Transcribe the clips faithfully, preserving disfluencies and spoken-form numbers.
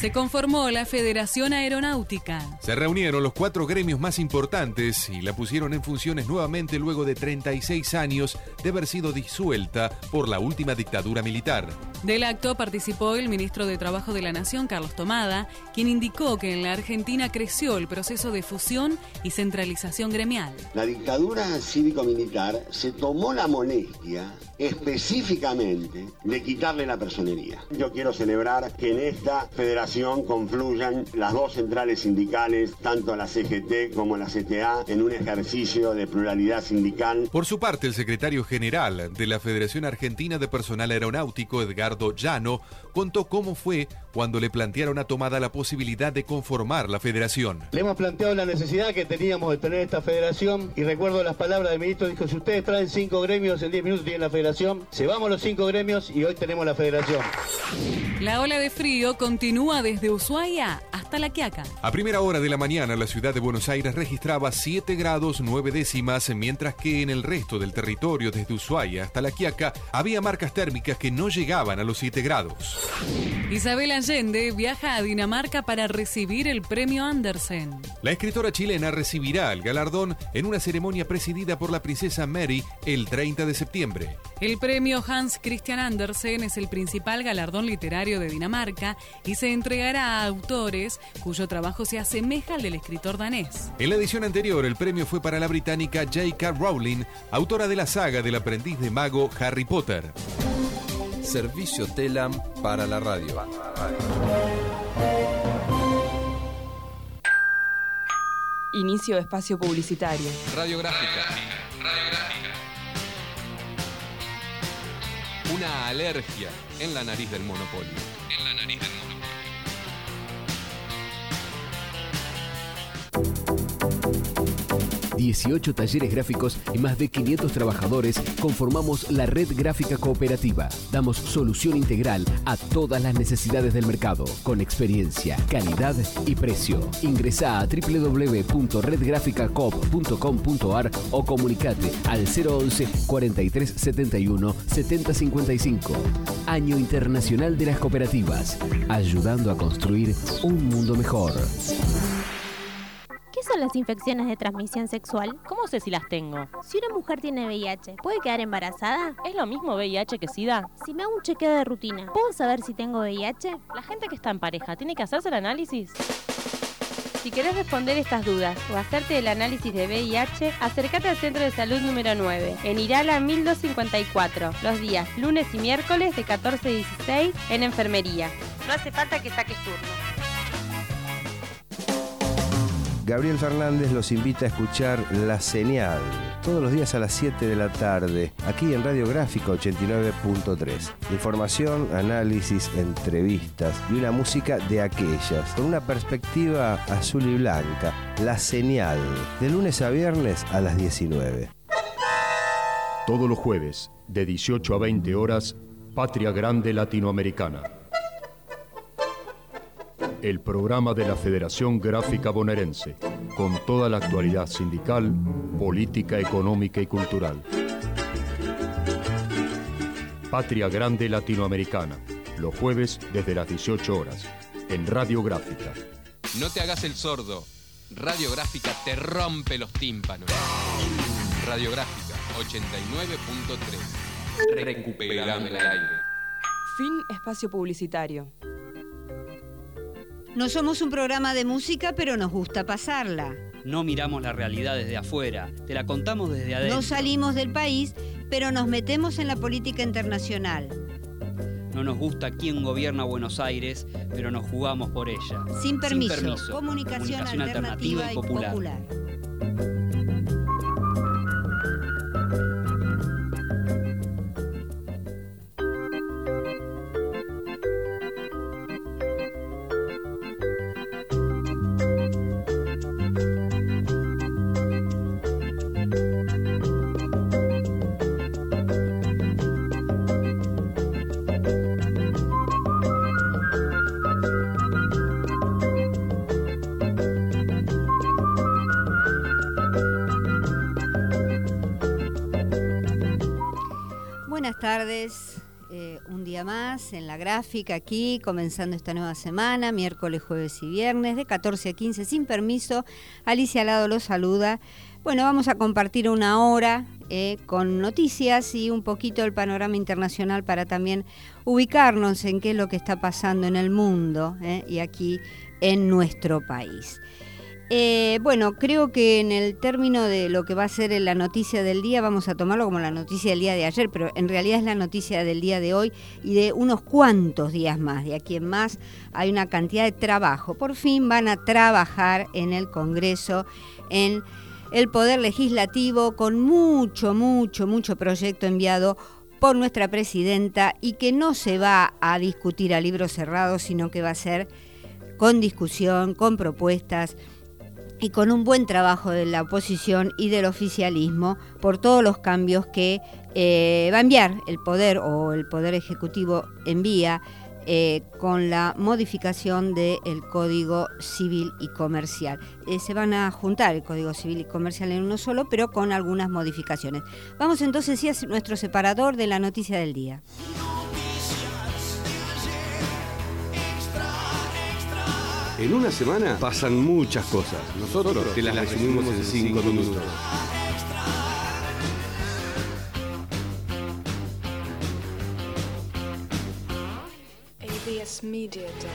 Se conformó la Federación Aeronáutica. Se reunieron los cuatro gremios más importantes y la pusieron en funciones nuevamente luego de treinta y seis años de haber sido disuelta por la última dictadura militar. Del acto participó el ministro de Trabajo de la Nación, Carlos Tomada, quien indicó que en la Argentina creció el proceso de fusión y centralización gremial. La dictadura cívico-militar se tomó la molestia específicamente de quitarle la personería. Yo quiero celebrar que en esta federación confluyan las dos centrales sindicales, tanto la C G T como la C T A, en un ejercicio de pluralidad sindical. Por su parte, el secretario general de la Federación Argentina de Personal Aeronáutico, Edgardo Llano, contó cómo fue cuando le plantearon a Tomada la posibilidad de conformar la federación. Le hemos planteado la necesidad que teníamos de tener esta federación y recuerdo las palabras del ministro, dijo, si ustedes traen cinco gremios, en diez minutos tienen la federación. Llevamos los cinco gremios y hoy tenemos la federación. La ola de frío continúa desde Ushuaia hasta La Quiaca. A primera hora de la mañana, la ciudad de Buenos Aires registraba siete grados nueve décimas, mientras que en el resto del territorio, desde Ushuaia hasta La Quiaca, había marcas térmicas que no llegaban a los siete grados. Isabel Allende viaja a Dinamarca para recibir el premio Andersen. La escritora chilena recibirá el galardón en una ceremonia presidida por la princesa Mary el treinta de septiembre. El premio Hans Christian Andersen es el principal galardón literario de Dinamarca y se entregará a autores cuyo trabajo se asemeja al del escritor danés. En la edición anterior, el premio fue para la británica J K Rowling, autora de la saga del aprendiz de mago Harry Potter. Servicio Telam para la radio. Inicio de espacio publicitario. Radiográfica. Radiográfica. Una alergia en la nariz del monopolio. En la nariz del monopolio. dieciocho talleres gráficos y más de quinientos trabajadores conformamos la Red Gráfica Cooperativa. Damos solución integral a todas las necesidades del mercado, con experiencia, calidad y precio. Ingresá a doble u doble u doble u punto red gráfica coop punto com punto a r o comunicate al cero once cuarenta y tres setenta y uno setenta cincuenta y cinco. Año Internacional de las Cooperativas, ayudando a construir un mundo mejor. ¿Qué son las infecciones de transmisión sexual? ¿Cómo sé si las tengo? Si una mujer tiene V I H, ¿puede quedar embarazada? ¿Es lo mismo V I H que SIDA? Si me hago un chequeo de rutina, ¿puedo saber si tengo V I H? La gente que está en pareja, ¿tiene que hacerse el análisis? Si querés responder estas dudas o hacerte el análisis de V I H, acércate al Centro de Salud número nueve, en Irala mil doscientos cincuenta y cuatro, los días lunes y miércoles de catorce a dieciséis en enfermería. No hace falta que saques turno. Gabriel Fernández los invita a escuchar La Señal, todos los días a las siete de la tarde, aquí en Radiográfica ochenta y nueve punto tres. Información, análisis, entrevistas y una música de aquellas, con una perspectiva azul y blanca. La Señal, de lunes a viernes a las diecinueve. Todos los jueves, de dieciocho a veinte horas, Patria Grande Latinoamericana. El programa de la Federación Gráfica Bonaerense, con toda la actualidad sindical, política, económica y cultural. Patria Grande Latinoamericana, los jueves desde las dieciocho horas, en Radiográfica. No te hagas el sordo. Radiográfica te rompe los tímpanos. Radiográfica ochenta y nueve punto tres. Recuperame el aire. Fin espacio publicitario. No somos un programa de música, pero nos gusta pasarla. No miramos la realidad desde afuera, te la contamos desde adentro. No salimos del país, pero nos metemos en la política internacional. No nos gusta quién gobierna Buenos Aires, pero nos jugamos por ella. Sin permiso, Sin permiso. Comunicación, Comunicación alternativa, alternativa y popular. popular. Buenas tardes, eh, un día más en la gráfica aquí, comenzando esta nueva semana, miércoles, jueves y viernes, de catorce a quince, sin permiso. Alicia Lado los saluda. Bueno, vamos a compartir una hora eh, con noticias y un poquito el panorama internacional para también ubicarnos en qué es lo que está pasando en el mundo eh, y aquí en nuestro país. Eh, bueno, creo que en el término de lo que va a ser la noticia del día, vamos a tomarlo como la noticia del día de ayer, pero en realidad es la noticia del día de hoy y de unos cuantos días más. De aquí en más hay una cantidad de trabajo. Por fin van a trabajar en el Congreso, en el Poder Legislativo, con mucho, mucho, mucho proyecto enviado por nuestra presidenta y que no se va a discutir a libro cerrado, sino que va a ser con discusión, con propuestas y con un buen trabajo de la oposición y del oficialismo por todos los cambios que eh, va a enviar el Poder o el Poder Ejecutivo envía eh, con la modificación del Código Civil y Comercial. Eh, se van a juntar el Código Civil y Comercial en uno solo, pero con algunas modificaciones. Vamos entonces sí, a nuestro separador de la noticia del día. En una semana pasan muchas cosas. Nosotros te las resumimos en cinco minutos. A B S Media Day.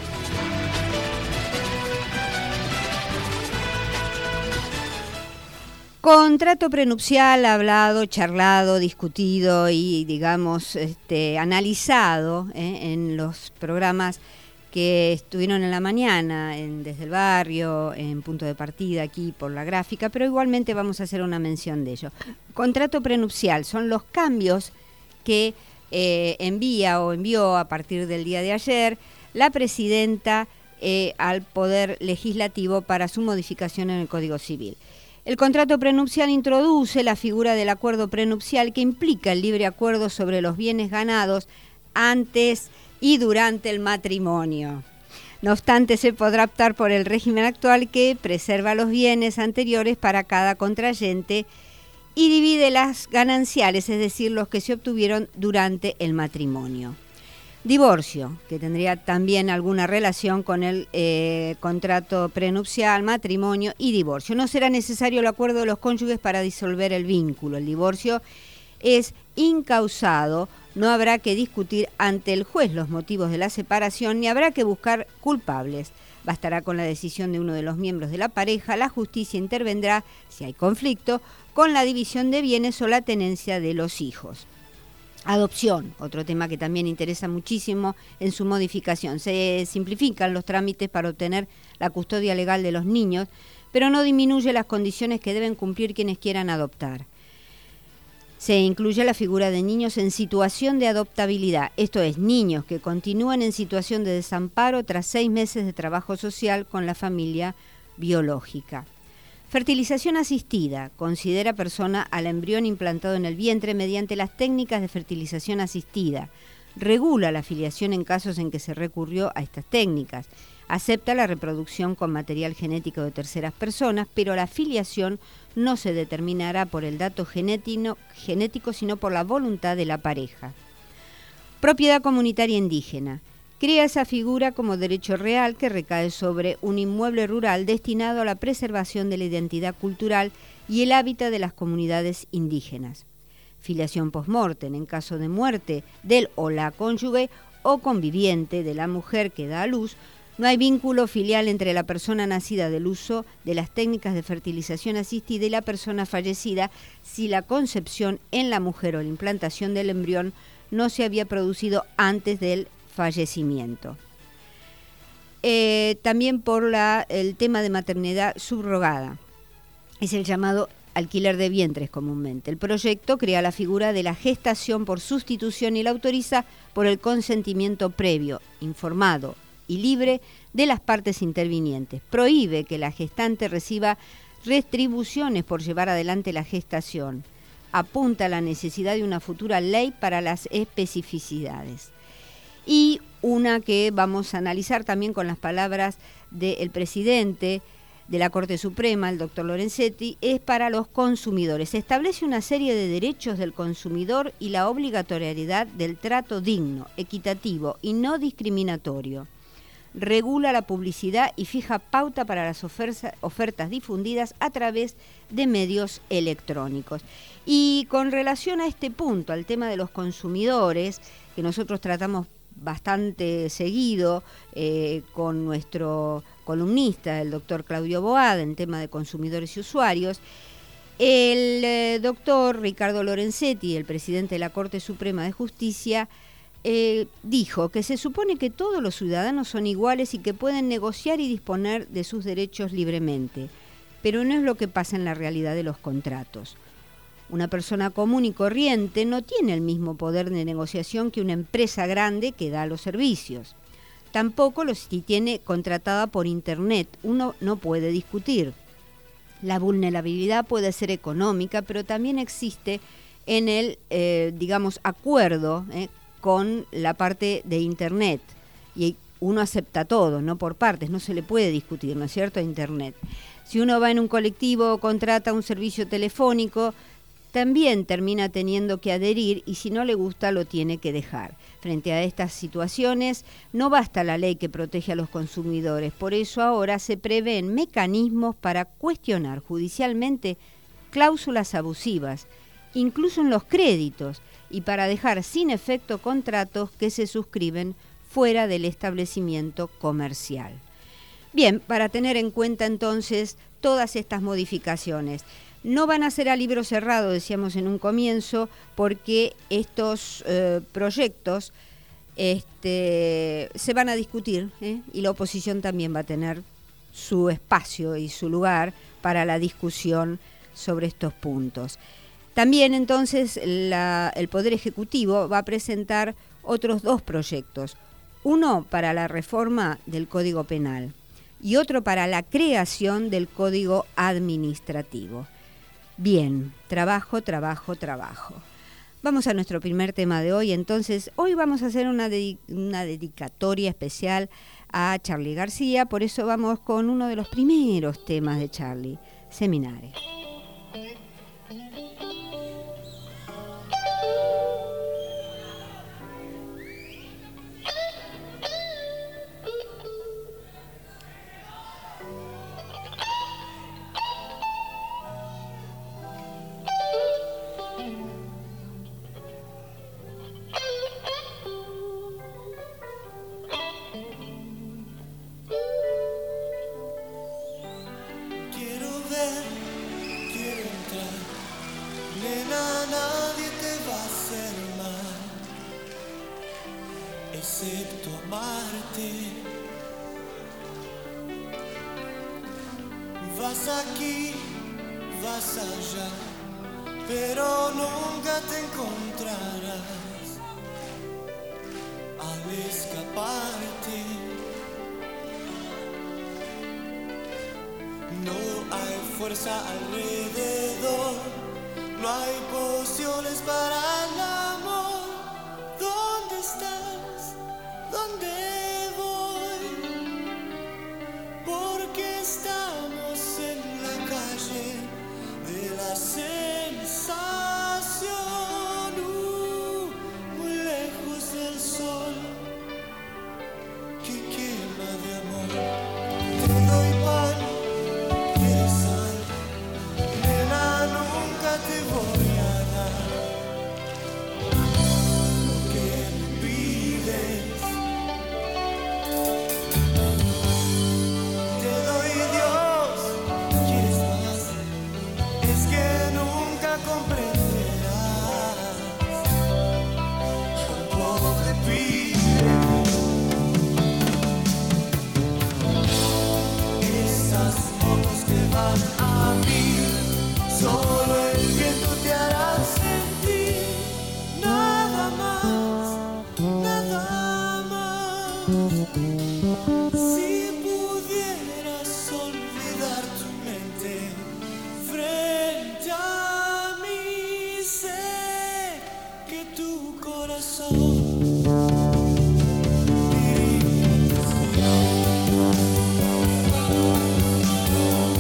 Contrato prenupcial hablado, charlado, discutido y, digamos, este, analizado eh, en los programas que estuvieron en la mañana, en Desde el Barrio, en Punto de Partida, aquí por la gráfica, pero igualmente vamos a hacer una mención de ello. Contrato prenupcial son los cambios que eh, envía o envió a partir del día de ayer la presidenta eh, al Poder Legislativo para su modificación en el Código Civil. El contrato prenupcial introduce la figura del acuerdo prenupcial que implica el libre acuerdo sobre los bienes ganados antes y durante el matrimonio. No obstante, se podrá optar por el régimen actual que preserva los bienes anteriores para cada contrayente y divide las gananciales, es decir, los que se obtuvieron durante el matrimonio. Divorcio, que tendría también alguna relación con el eh, contrato prenupcial, matrimonio y divorcio. No será necesario el acuerdo de los cónyuges para disolver el vínculo. El divorcio es incausado, no habrá que discutir ante el juez los motivos de la separación ni habrá que buscar culpables. Bastará con la decisión de uno de los miembros de la pareja, la justicia intervendrá, si hay conflicto, con la división de bienes o la tenencia de los hijos. Adopción, otro tema que también interesa muchísimo en su modificación. Se simplifican los trámites para obtener la custodia legal de los niños, pero no disminuye las condiciones que deben cumplir quienes quieran adoptar. Se incluye la figura de niños en situación de adoptabilidad, esto es, niños que continúan en situación de desamparo tras seis meses de trabajo social con la familia biológica. Fertilización asistida, considera persona al embrión implantado en el vientre mediante las técnicas de fertilización asistida. Regula la filiación en casos en que se recurrió a estas técnicas. Acepta la reproducción con material genético de terceras personas, pero la filiación no se determinará por el dato genético, genético, sino por la voluntad de la pareja. Propiedad comunitaria indígena. Crea esa figura como derecho real que recae sobre un inmueble rural destinado a la preservación de la identidad cultural y el hábitat de las comunidades indígenas. Filiación post-mortem en caso de muerte del o la cónyuge o conviviente de la mujer que da a luz. No hay vínculo filial entre la persona nacida del uso de las técnicas de fertilización asistida y la persona fallecida si la concepción en la mujer o la implantación del embrión no se había producido antes del fallecimiento. Eh, también por la, el tema de maternidad subrogada. Es el llamado alquiler de vientres comúnmente. El proyecto crea la figura de la gestación por sustitución y la autoriza por el consentimiento previo, informado y libre de las partes intervinientes. Prohíbe que la gestante reciba retribuciones por llevar adelante la gestación. Apunta a la necesidad de una futura ley para las especificidades. Y una que vamos a analizar también con las palabras del presidente de la Corte Suprema, el doctor Lorenzetti, es para los consumidores. Establece una serie de derechos del consumidor y la obligatoriedad del trato digno, equitativo y no discriminatorio. Regula la publicidad y fija pauta para las oferta, ofertas difundidas a través de medios electrónicos. Y con relación a este punto, al tema de los consumidores, que nosotros tratamos bastante seguido eh, con nuestro columnista, el doctor Claudio Boada, en tema de consumidores y usuarios, el eh, doctor Ricardo Lorenzetti, el presidente de la Corte Suprema de Justicia, eh, dijo que se supone que todos los ciudadanos son iguales y que pueden negociar y disponer de sus derechos libremente, pero no es lo que pasa en la realidad de los contratos. Una persona común y corriente no tiene el mismo poder de negociación que una empresa grande que da los servicios. Tampoco lo si tiene contratada por Internet. Uno no puede discutir. La vulnerabilidad puede ser económica, pero también existe en el, eh, digamos, acuerdo eh, con la parte de Internet. Y uno acepta todo, no por partes, no se le puede discutir, ¿no es cierto?, a Internet. Si uno va en un colectivo o contrata un servicio telefónico, también termina teniendo que adherir y si no le gusta lo tiene que dejar. Frente a estas situaciones no basta la ley que protege a los consumidores, por eso ahora se prevén mecanismos para cuestionar judicialmente cláusulas abusivas, incluso en los créditos, y para dejar sin efecto contratos que se suscriben fuera del establecimiento comercial. Bien, para tener en cuenta entonces todas estas modificaciones. No van a ser a libro cerrado, decíamos en un comienzo, porque estos eh, proyectos este, se van a discutir ¿eh? y la oposición también va a tener su espacio y su lugar para la discusión sobre estos puntos. También entonces la, el Poder Ejecutivo va a presentar otros dos proyectos, uno para la reforma del Código Penal y otro para la creación del Código Administrativo. Bien, trabajo, trabajo, trabajo. Vamos a nuestro primer tema de hoy. Entonces, hoy vamos a hacer una, dedi- una dedicatoria especial a Charly García, por eso vamos con uno de los primeros temas de Charly, Seminare. Excepto amarte, vas aquí, vas allá, pero nunca te encontrarás al escaparte. No hay fuerza alrededor, no hay pociones para el amor. ¿Dónde estás? ¿Dónde voy? Porque estamos en la calle de la sensación, uh, muy lejos del sol que quema de amor. Te doy pan, quieres sal, nena, nunca te voy a dar lo que me pides. Te doy Dios, quieres más, es que nunca comprenderás cuánto te pide. Esas fotos que van a mí, solo el viento te hará sentir. Nada más, nada más. Si pudieras olvidar tu mente frente a mí, sé que tu corazón diría que sí.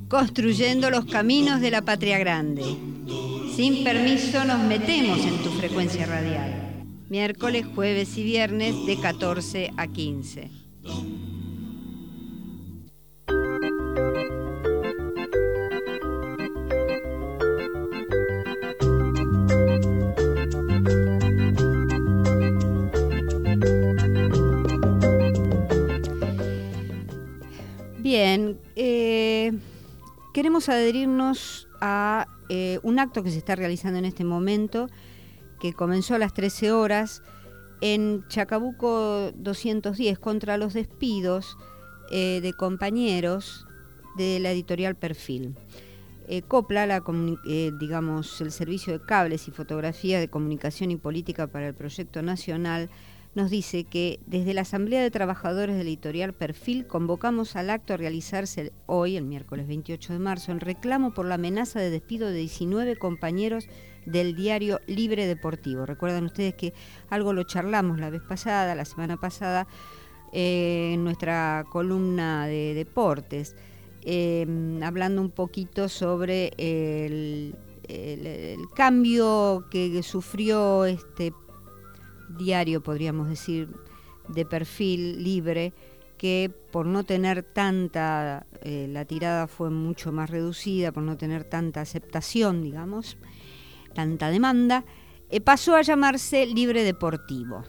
construyendo los caminos de la patria grande. Sin permiso nos metemos en tu frecuencia radial. Miércoles, jueves y viernes de catorce a quince. Bien, eh, queremos adherirnos a eh, un acto que se está realizando en este momento, que comenzó a las trece horas en Chacabuco doscientos diez contra los despidos eh, de compañeros de la editorial Perfil. Eh, Copla, la eh, digamos, el Servicio de Cables y Fotografía de Comunicación y Política para el Proyecto Nacional, nos dice que desde la Asamblea de Trabajadores de la editorial Perfil convocamos al acto a realizarse hoy, el miércoles veintiocho de marzo, en reclamo por la amenaza de despido de diecinueve compañeros del diario Libre Deportivo. Recuerdan ustedes que algo lo charlamos la vez pasada, la semana pasada, eh, en nuestra columna de deportes, eh, hablando un poquito sobre el, el, el cambio que sufrió este diario, podríamos decir, de Perfil Libre, que por no tener tanta, eh, la tirada fue mucho más reducida, por no tener tanta aceptación, digamos, tanta demanda, eh, pasó a llamarse Libre Deportivo.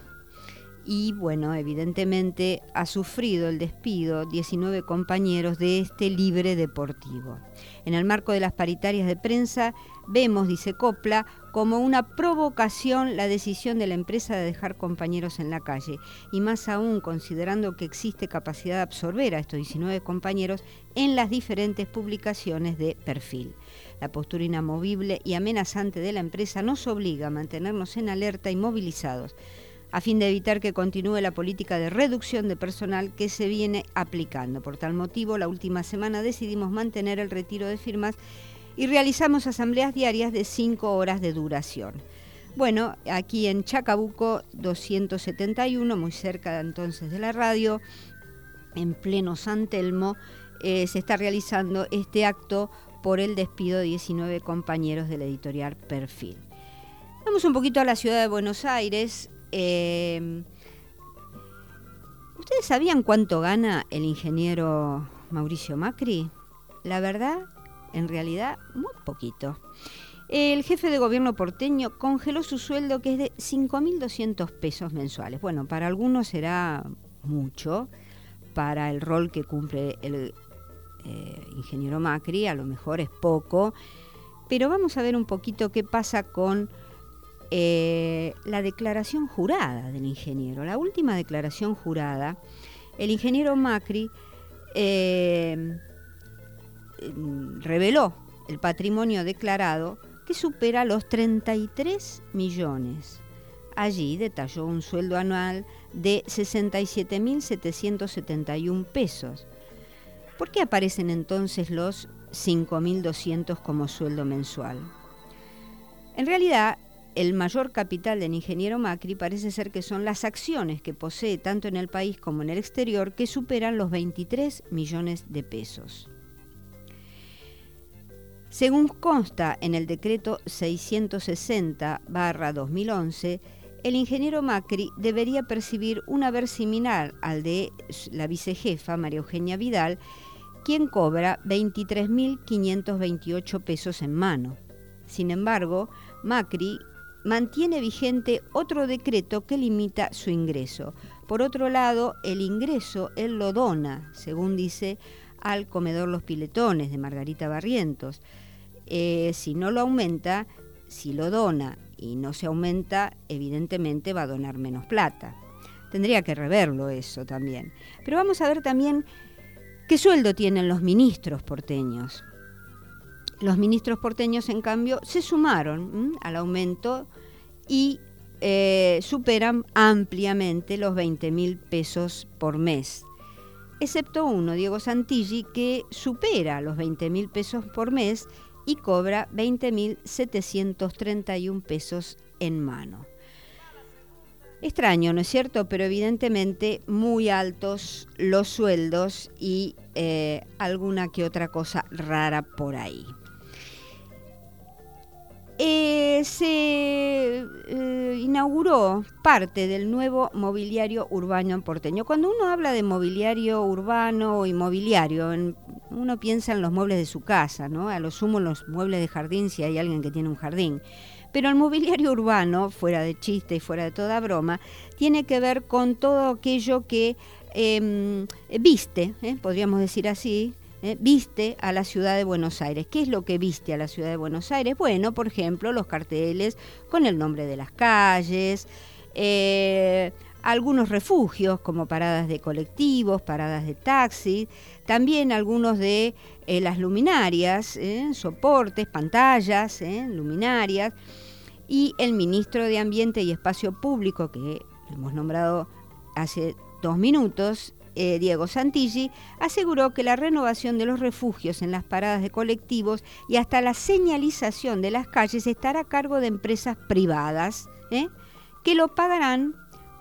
Y bueno, evidentemente ha sufrido el despido diecinueve compañeros de este Libre Deportivo. En el marco de las paritarias de prensa, vemos, dice Copla, como una provocación la decisión de la empresa de dejar compañeros en la calle, y más aún considerando que existe capacidad de absorber a estos diecinueve compañeros en las diferentes publicaciones de Perfil. La postura inamovible y amenazante de la empresa nos obliga a mantenernos en alerta y movilizados, a fin de evitar que continúe la política de reducción de personal que se viene aplicando. Por tal motivo, la última semana decidimos mantener el retiro de firmas y realizamos asambleas diarias de cinco horas de duración. Bueno, aquí en Chacabuco doscientos setenta y uno, muy cerca entonces de la radio, en pleno San Telmo, eh, se está realizando este acto por el despido de diecinueve compañeros de la editorial Perfil. Vamos un poquito a la ciudad de Buenos Aires. Eh, ¿Ustedes sabían cuánto gana el ingeniero Mauricio Macri? La verdad, en realidad, muy poquito. El jefe de gobierno porteño congeló su sueldo, que es de cinco mil doscientos pesos mensuales. Bueno, para algunos será mucho, para el rol que cumple el eh, ingeniero Macri, a lo mejor es poco, pero vamos a ver un poquito qué pasa con Eh, la declaración jurada del ingeniero. La última declaración jurada, el ingeniero Macri eh, reveló el patrimonio declarado, que supera los treinta y tres millones. Allí detalló un sueldo anual de sesenta y siete mil setecientos setenta y uno pesos. ¿Por qué aparecen entonces los cinco mil doscientos como sueldo mensual? En realidad, el mayor capital del ingeniero Macri parece ser que son las acciones que posee tanto en el país como en el exterior, que superan los veintitrés millones de pesos. Según consta en el decreto seiscientos sesenta barra dos mil once, el ingeniero Macri debería percibir un haber similar al de la vicejefa María Eugenia Vidal, quien cobra veintitrés mil quinientos veintiocho pesos en mano. Sin embargo, Macri mantiene vigente otro decreto que limita su ingreso. Por otro lado, el ingreso él lo dona, según dice, al comedor Los Piletones de Margarita Barrientos. Eh, si no lo aumenta, si lo dona y no se aumenta, evidentemente va a donar menos plata. Tendría que reverlo eso también. Pero vamos a ver también qué sueldo tienen los ministros porteños. Los ministros porteños, en cambio, se sumaron ¿m? al aumento y eh, superan ampliamente los veinte mil pesos por mes. Excepto uno, Diego Santilli, que supera los veinte mil pesos por mes y cobra veinte mil setecientos treinta y uno pesos en mano. Extraño, ¿no es cierto? Pero evidentemente muy altos los sueldos y eh, alguna que otra cosa rara por ahí. Eh, se eh, inauguró parte del nuevo mobiliario urbano en porteño. Cuando uno habla de mobiliario urbano o inmobiliario, en, uno piensa en los muebles de su casa, ¿no? A lo sumo los muebles de jardín si hay alguien que tiene un jardín. Pero el mobiliario urbano, fuera de chiste y fuera de toda broma, tiene que ver con todo aquello que eh, viste, eh, podríamos decir así, Eh, viste a la ciudad de Buenos Aires. ¿Qué es lo que viste a la ciudad de Buenos Aires? Bueno, por ejemplo, los carteles con el nombre de las calles, eh, algunos refugios como paradas de colectivos, paradas de taxis, también algunos de eh, las luminarias, eh, soportes, pantallas, eh, luminarias, y el ministro de Ambiente y Espacio Público, que hemos nombrado hace dos minutos, Eh, Diego Santilli, aseguró que la renovación de los refugios en las paradas de colectivos y hasta la señalización de las calles estará a cargo de empresas privadas, ¿eh? que lo pagarán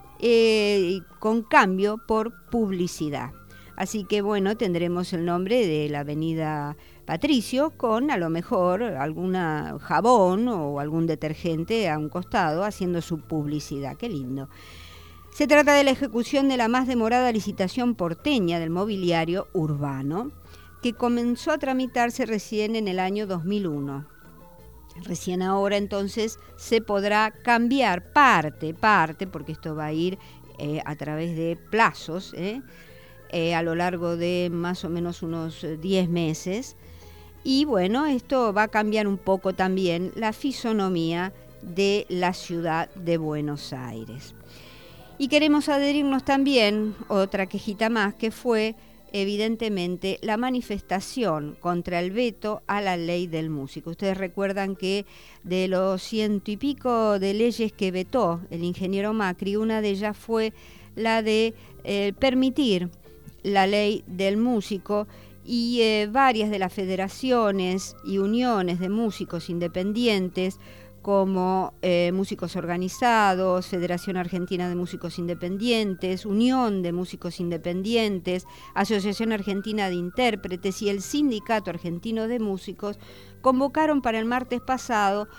eh, con cambio por publicidad. Así que bueno, tendremos el nombre de la avenida Patricio con a lo mejor alguna jabón o algún detergente a un costado haciendo su publicidad. Qué lindo. Se trata de la ejecución de la más demorada licitación porteña del mobiliario urbano, que comenzó a tramitarse recién en el año dos mil uno. Recién ahora entonces se podrá cambiar parte, parte, porque esto va a ir eh, a través de plazos, eh, eh, a lo largo de más o menos unos diez meses. Y bueno, esto va a cambiar un poco también la fisonomía de la ciudad de Buenos Aires. Y queremos adherirnos también, otra quejita más, que fue evidentemente la manifestación contra el veto a la ley del músico. Ustedes recuerdan que de los ciento y pico de leyes que vetó el ingeniero Macri, una de ellas fue la de eh, permitir la ley del músico, y eh, varias de las federaciones y uniones de músicos independientes, como eh, Músicos Organizados, Federación Argentina de Músicos Independientes, Unión de Músicos Independientes, Asociación Argentina de Intérpretes y el Sindicato Argentino de Músicos, convocaron para el martes pasado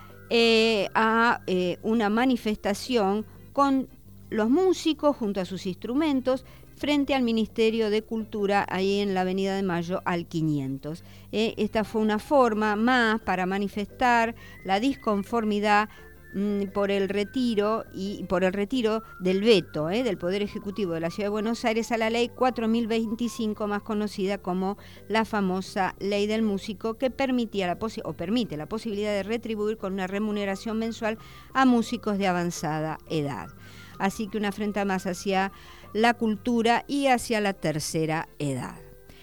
eh, a eh, una manifestación con los músicos junto a sus instrumentos frente al Ministerio de Cultura, ahí en la Avenida de Mayo al quinientos. Eh, esta fue una forma más para manifestar la disconformidad mmm, por el retiro y por el retiro del veto eh, del Poder Ejecutivo de la Ciudad de Buenos Aires a la Ley cuatro mil veinticinco, más conocida como la famosa Ley del Músico, que permitía la posi- o permite la posibilidad de retribuir con una remuneración mensual a músicos de avanzada edad. Así que una afrenta más hacia la cultura y hacia la tercera edad.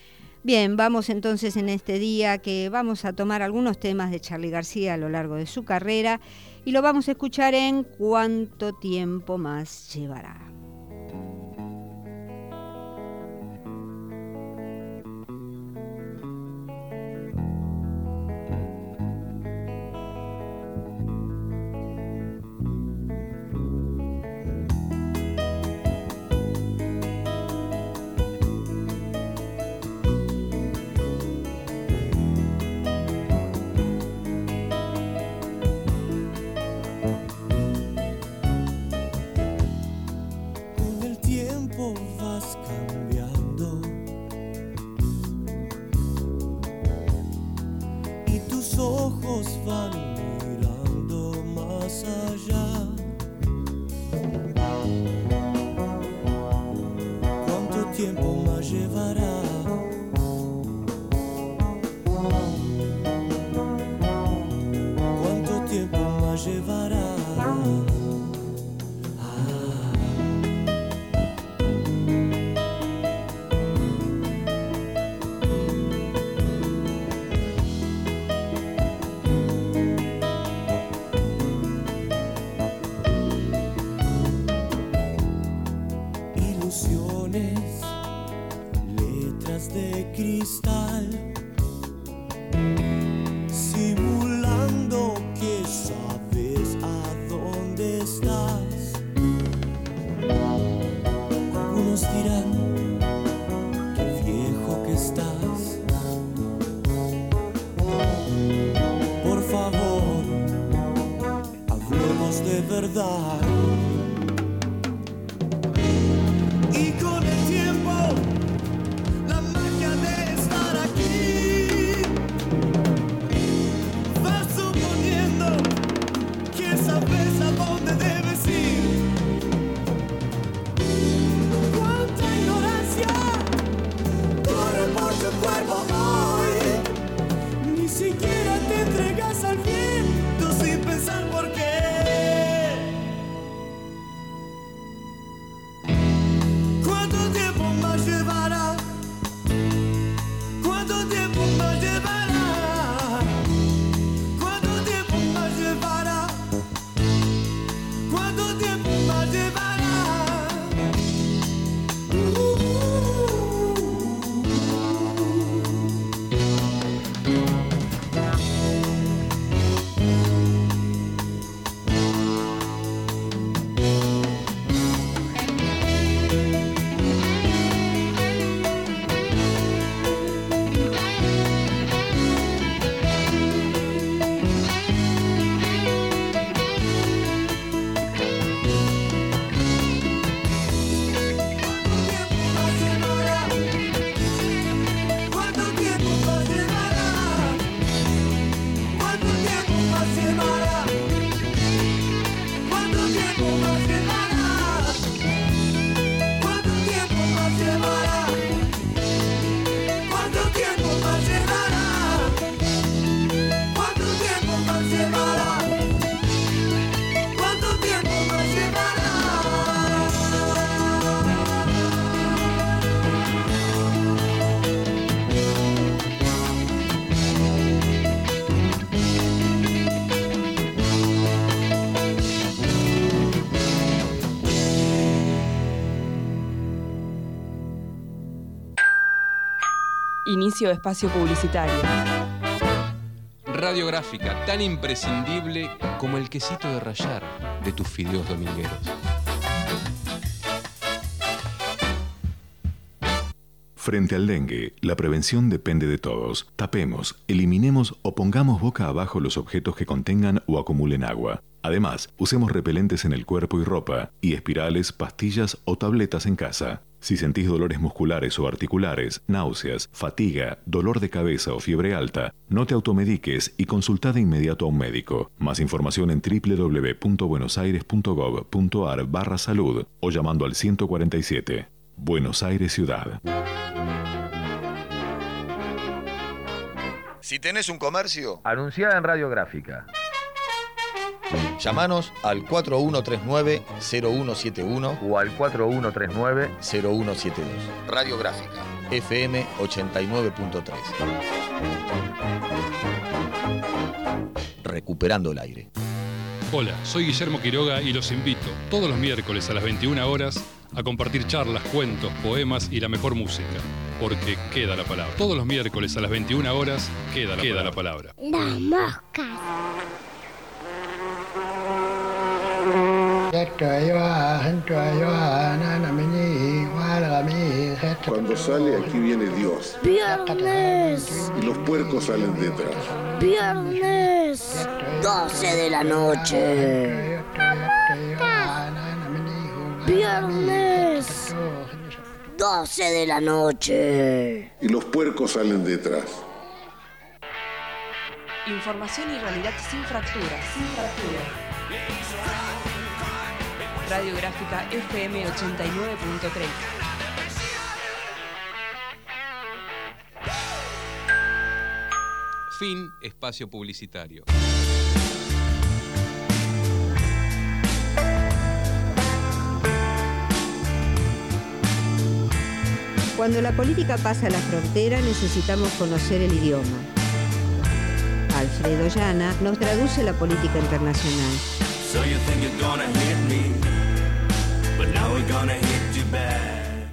Bien, vamos entonces en este día que vamos a tomar algunos temas de Charly García a lo largo de su carrera y lo vamos a escuchar en ¿Cuánto tiempo más llevará? Simulando que sabes a dónde estás. todos dirán qué viejo que estás. Por favor, hablemos de verdad. Y con el tiempo, la magia de estar aquí va suponiendo que sabes a dónde debes ir. Cuánta ignorancia corre por tu cuerpo hoy. Ni siquiera te entregas al viento sin pensar por qué. ¿Cuánto tiempo más llevará? ¿Cuánto tiempo más llevará? ¿Cuánto tiempo más llevará? ¿Cuánto tiempo más llevará? Inicio de espacio publicitario. Radiográfica, tan imprescindible como el quesito de rallar de tus fideos domingueros. Frente al dengue, la prevención depende de todos. Tapemos, eliminemos o pongamos boca abajo los objetos que contengan o acumulen agua. Además, usemos repelentes en el cuerpo y ropa, y espirales, pastillas o tabletas en casa. Si sentís dolores musculares o articulares, náuseas, fatiga, dolor de cabeza o fiebre alta, no te automediques y consulta de inmediato a un médico. Más información en doble u doble u doble u punto buenos aires punto gov punto ar barra salud o llamando al ciento cuarenta y siete. Buenos Aires Ciudad. Si tenés un comercio, anunciá en Radiográfica. Llámanos al cuatro uno tres nueve cero uno siete uno o al cuatro uno tres nueve cero uno siete dos. Radiográfica, F M ochenta y nueve punto tres. Recuperando el aire. Hola, soy Guillermo Quiroga y los invito todos los miércoles a las veintiuna horas a compartir charlas, cuentos, poemas y la mejor música. Porque queda la palabra. Todos los miércoles a las veintiuna horas queda la, queda palabra. la palabra. Las moscas. Cuando sale, aquí viene Dios. Viernes. Y los puercos salen detrás. Viernes. doce de la noche. Viernes. doce de la noche. Y los puercos salen detrás. Información y realidad sin fracturas. Sin fracturas. Radiográfica F M ochenta y nueve punto tres. Fin espacio publicitario. Cuando la política pasa la frontera, necesitamos conocer el idioma. Alfredo Llana nos traduce la política internacional. So you think you're gonna hit me, but now we're gonna hit you back.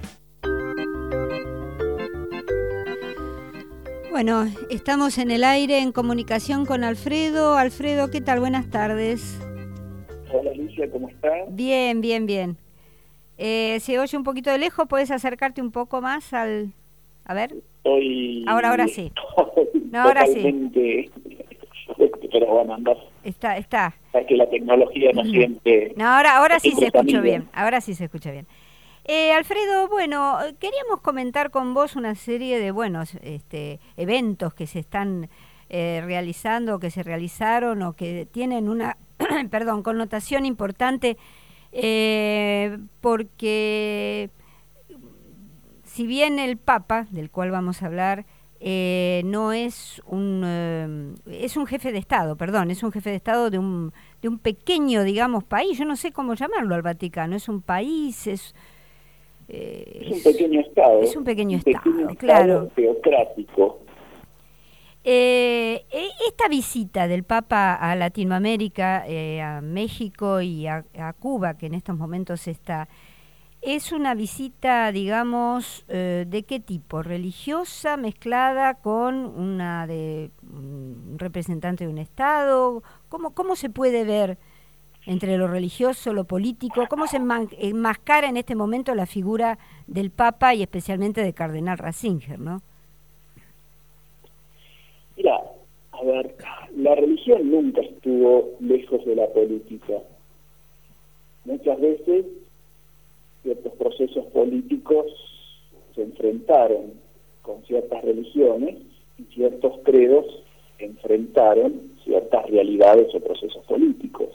Bueno, estamos en el aire en comunicación con Alfredo. Alfredo, ¿qué tal? Buenas tardes. Hola Alicia, ¿cómo estás? Bien, bien, bien. Eh, se oye un poquito de lejos, ¿puedes acercarte un poco más al... A ver. Estoy... Ahora, ahora sí. No, ahora sí. Pero bueno, andás. Está, está. Es que la tecnología no siempre... No, ahora, ahora sí se escuchó bien. Ahora sí se escucha bien. Eh, Alfredo, bueno, queríamos comentar con vos una serie de buenos este, eventos que se están eh, realizando, que se realizaron o que tienen una, perdón, connotación importante, eh, porque si bien el Papa, del cual vamos a hablar, eh, no es un eh, es un jefe de Estado, perdón, es un jefe de Estado de un de un pequeño, digamos, país. Yo no sé cómo llamarlo al Vaticano. Es un país, es Eh, es un pequeño estado. Es un pequeño un estado, pequeño claro. Estado teocrático. Eh, esta visita del Papa a Latinoamérica, eh, a México y a, a Cuba, que en estos momentos está, es una visita, digamos, eh, ¿de qué tipo? ¿Religiosa mezclada con una de un representante de un Estado? ¿Cómo, cómo se puede ver entre lo religioso, lo político? ¿Cómo se enmascara en este momento la figura del Papa y especialmente de Cardenal Ratzinger, no? Mira, a ver, la religión nunca estuvo lejos de la política. Muchas veces ciertos procesos políticos se enfrentaron con ciertas religiones y ciertos credos enfrentaron ciertas realidades o procesos políticos.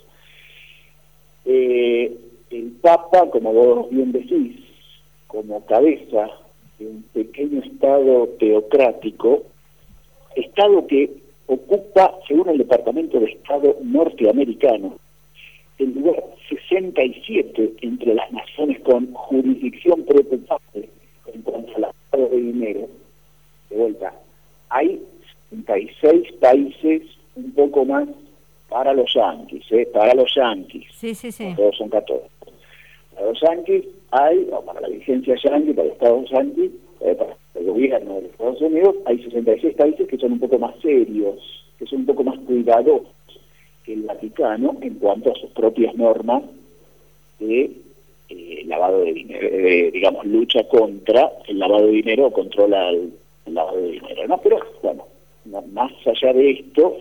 Eh, el Papa, como vos bien decís, como cabeza de un pequeño estado teocrático, estado que ocupa, según el Departamento de Estado norteamericano, el lugar sesenta y siete entre las naciones con jurisdicción prepotente en cuanto al lavado de dinero. De vuelta, hay sesenta y seis países, un poco más, para los yanquis, ¿eh? Para los yanquis. Sí, sí, sí. No todos son católicos. Para los yanquis hay, o para la vigencia yanqui, para los estados yanquis, eh, para el gobierno de los Estados Unidos, hay sesenta y seis países que son un poco más serios, que son un poco más cuidadosos que el Vaticano en cuanto a sus propias normas de eh, lavado de dinero, eh, digamos, lucha contra el lavado de dinero o controla el, el lavado de dinero, ¿no? Pero, bueno, no, más allá de esto,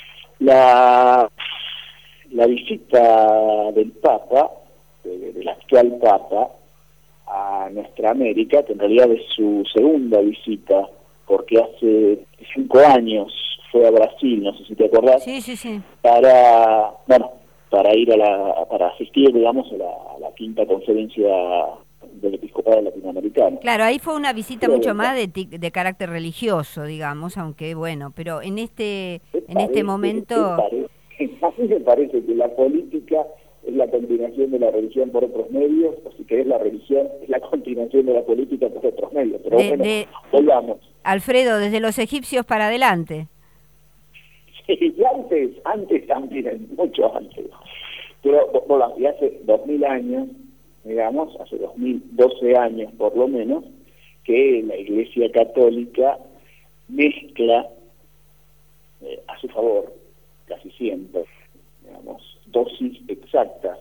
La, la visita del Papa, de, del actual Papa, a nuestra América, que en realidad es su segunda visita, porque hace cinco años fue a Brasil, no sé si te acordás, sí, sí, sí. para, bueno, para ir a la, para asistir, digamos, a la, a la quinta conferencia del episcopado latinoamericano. Claro, ahí fue una visita pero mucho bueno, más de, de carácter religioso, digamos, aunque bueno, pero en este en este momento... A mí me parece que la política es la continuación de la religión por otros medios, o si querés la religión es la continuación de la política por otros medios, pero de, bueno, de, volvamos. Alfredo, desde los egipcios para adelante. Sí, y antes, antes también, mucho antes, pero volvamos, y hace dos mil años, digamos, hace dos mil doce años por lo menos, que la Iglesia Católica mezcla eh, a su favor, casi siempre, digamos, dosis exactas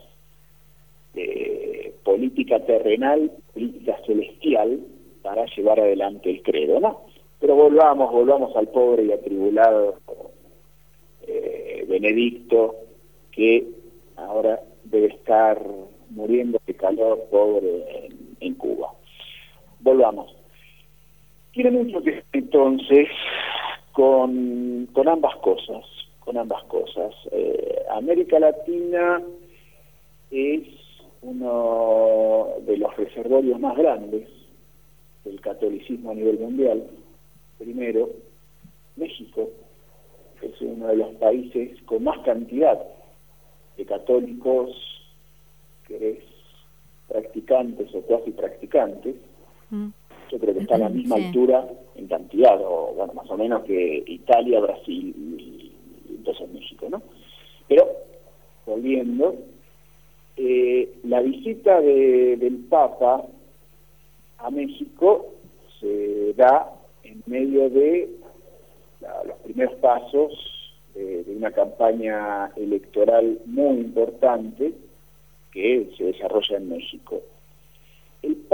de política terrenal, política celestial, para llevar adelante el credo, ¿no? Pero volvamos, volvamos al pobre y atribulado eh, Benedicto, que ahora debe estar muriendo de calor, pobre, en, en Cuba. Volvamos. Tiene mucho que ver entonces con, con ambas cosas, con ambas cosas. Eh, América Latina es uno de los reservorios más grandes del catolicismo a nivel mundial. Primero, México es uno de los países con más cantidad de católicos, querés, practicantes o cuasi practicantes. Mm. Yo creo que está a la misma sí. altura en cantidad, o bueno, más o menos que Italia, Brasil y entonces México, ¿no? Pero, volviendo, eh, la visita de, del Papa a México se da en medio de la, los primeros pasos de, de una campaña electoral muy importante que se desarrolla en México.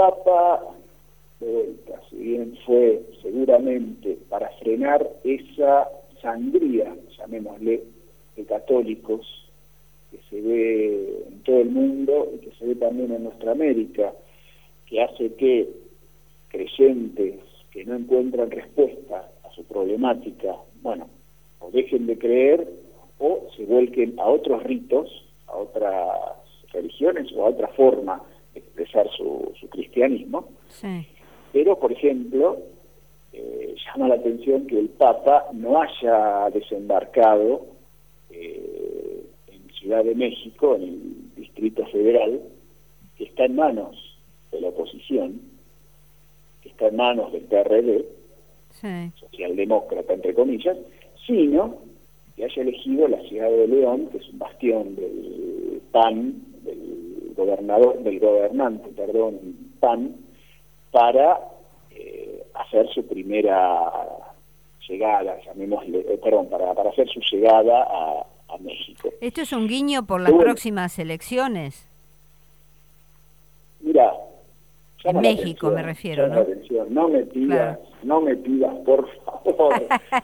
Papa, de vuelta, si bien fue seguramente para frenar esa sangría, llamémosle, de católicos que se ve en todo el mundo y que se ve también en nuestra América, que hace que creyentes que no encuentran respuesta a su problemática, bueno, o dejen de creer o se vuelquen a otros ritos, a otras religiones o a otra forma de expresar su, su cristianismo. Sí. Pero, por ejemplo, eh, llama la atención que el Papa no haya desembarcado eh, en Ciudad de México, en el Distrito Federal, que está en manos de la oposición, que está en manos del P R D, sí. socialdemócrata entre comillas, sino que haya elegido la ciudad de León, que es un bastión del P A N, del gobernador, del gobernante, perdón, P A N, para eh, hacer su primera llegada, llamémosle, eh, perdón, para, para hacer su llegada a, a México. ¿Esto es un guiño por las bueno, próximas elecciones? Mira, en México me refiero, ¿no? No me pidas, claro. no me pidas, por favor,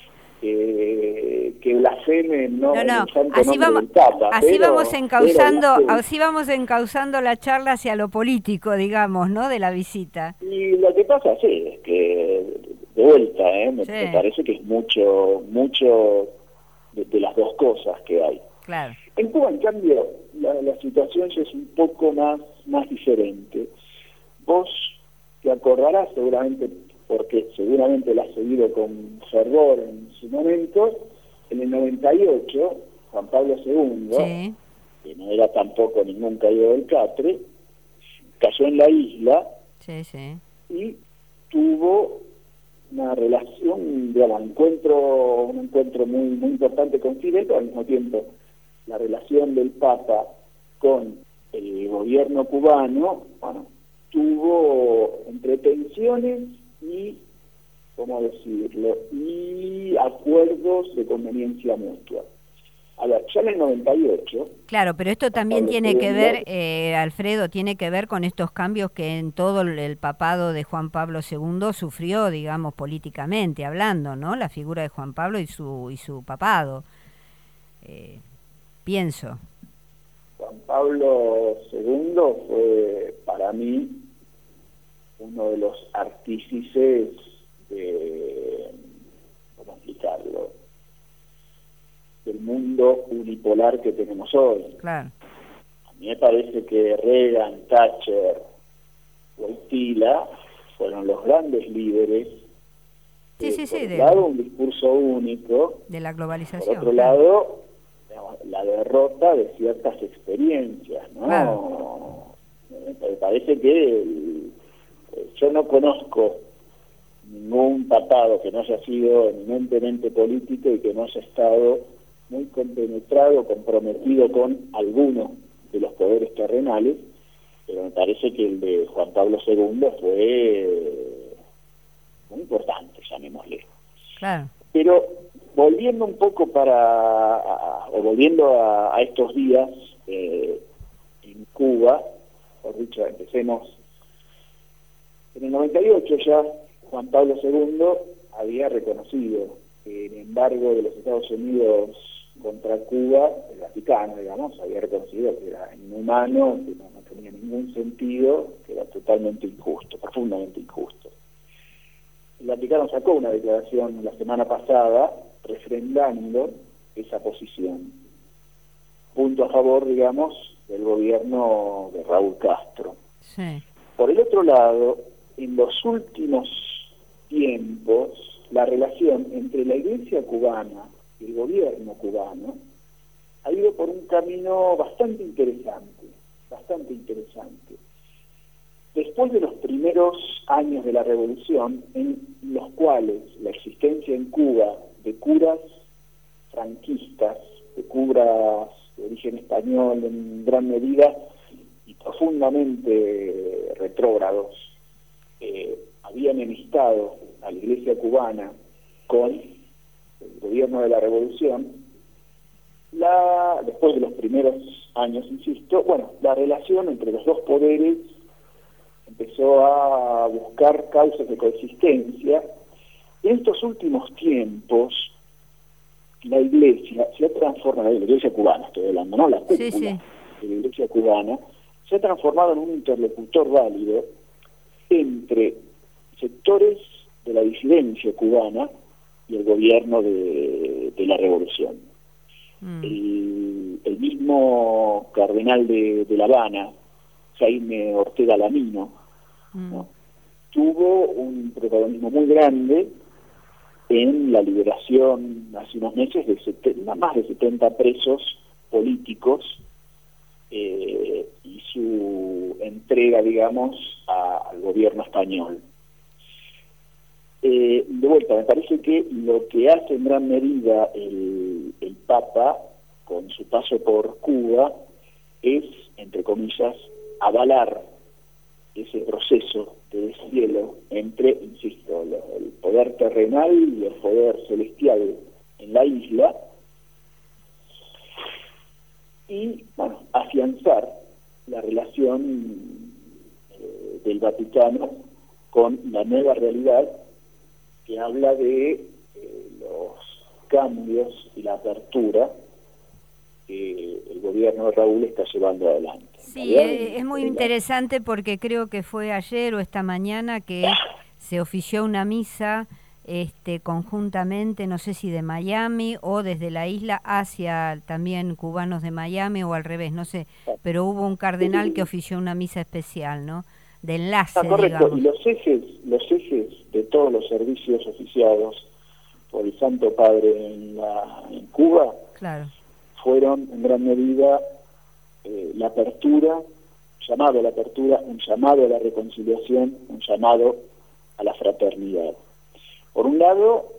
que, que blasfemen, no, no, no. el santo así nombre vamos, del Papa. Así pero, vamos encauzando, pero, así vamos encauzando la charla hacia lo político, digamos, ¿no? De la visita. Y lo que pasa, sí, es que de vuelta, ¿eh? Me, sí. me parece que es mucho, mucho de, de las dos cosas que hay. Claro. En Cuba, en cambio, la, la situación ya es un poco más, más diferente. Vos te acordarás seguramente, porque seguramente la has seguido con fervor en su momento, en el noventa y ocho, Juan Pablo segundo, sí. que no era tampoco ningún caído del catre, cayó en la isla sí, sí. y tuvo una relación, digamos, un encuentro, un encuentro muy, muy importante con Fidel, pero al mismo tiempo la relación del Papa con el gobierno cubano, bueno, tuvo entre tensiones y, ¿cómo decirlo?, y acuerdos de conveniencia mutua. A ver, ya en el noventa y ocho... Claro, pero esto también tiene que ver, eh, Alfredo, tiene que ver con estos cambios que en todo el papado de Juan Pablo segundo sufrió, digamos, políticamente hablando, ¿no? La figura de Juan Pablo y su y su papado, eh, pienso. Juan Pablo segundo fue, para mí, uno de los artífices de, ¿cómo explicarlo?, del mundo unipolar que tenemos hoy. Claro. A mí me parece que Reagan, Thatcher, Wojtyla fueron los grandes líderes. Sí, de, sí, sí. Por un de, lado, un discurso único. De la globalización. Por otro claro. lado, digamos, la derrota de ciertas experiencias, ¿no? Claro. Me parece que el, yo no conozco ningún papado que no haya sido eminentemente político y que no haya estado muy compenetrado, comprometido con alguno de los poderes terrenales, pero me parece que el de Juan Pablo segundo fue muy importante, llamémosle. Claro. Pero volviendo un poco para, a, o volviendo a, a estos días eh, en Cuba, por dicho, empecemos, en el noventa y ocho ya Juan Pablo segundo había reconocido que el embargo de los Estados Unidos contra Cuba, el Vaticano, digamos, había reconocido que era inhumano, que no, no tenía ningún sentido, que era totalmente injusto, profundamente injusto. El Vaticano sacó una declaración la semana pasada refrendando esa posición. Punto a favor, digamos, del gobierno de Raúl Castro. Sí. Por el otro lado, en los últimos tiempos, la relación entre la Iglesia cubana y el gobierno cubano ha ido por un camino bastante interesante, bastante interesante. Después de los primeros años de la revolución, en los cuales la existencia en Cuba de curas franquistas, de curas de origen español en gran medida y profundamente retrógrados, eh, habían enemistado a la Iglesia cubana con el gobierno de la revolución, la, después de los primeros años, insisto, bueno, la relación entre los dos poderes empezó a buscar causas de coexistencia. En estos últimos tiempos, la iglesia se ha transformado, la iglesia cubana estoy hablando, ¿no? La cúpula Sí, sí. de la iglesia cubana se ha transformado en un interlocutor válido entre sectores de la disidencia cubana y el gobierno de, de la revolución. Mm. El, el mismo cardenal de, de La Habana, Jaime Ortega Lamino, mm. ¿no? tuvo un protagonismo muy grande en la liberación hace unos meses de setenta, más de setenta presos políticos eh, y su entrega, digamos, a, al gobierno español. Eh, de vuelta, me parece que lo que hace en gran medida el, el Papa con su paso por Cuba es, entre comillas, avalar ese proceso de deshielo entre, insisto, el poder terrenal y el poder celestial en la isla, y, bueno, afianzar la relación eh, del Vaticano con la nueva realidad que habla de eh, los cambios y la apertura que el gobierno de Raúl está llevando adelante. Sí, es, es muy interesante porque creo que fue ayer o esta mañana que se ofició una misa este, conjuntamente, no sé si de Miami o desde la isla hacia también cubanos de Miami o al revés, no sé, pero hubo un cardenal que ofició una misa especial, ¿no? De enlace, ah, correcto. digamos. Y los ejes, los ejes de todos los servicios oficiados por el Santo Padre en, la, en Cuba, claro, fueron en gran medida eh, la apertura, llamado a la apertura, un llamado a la reconciliación, un llamado a la fraternidad. Por un lado,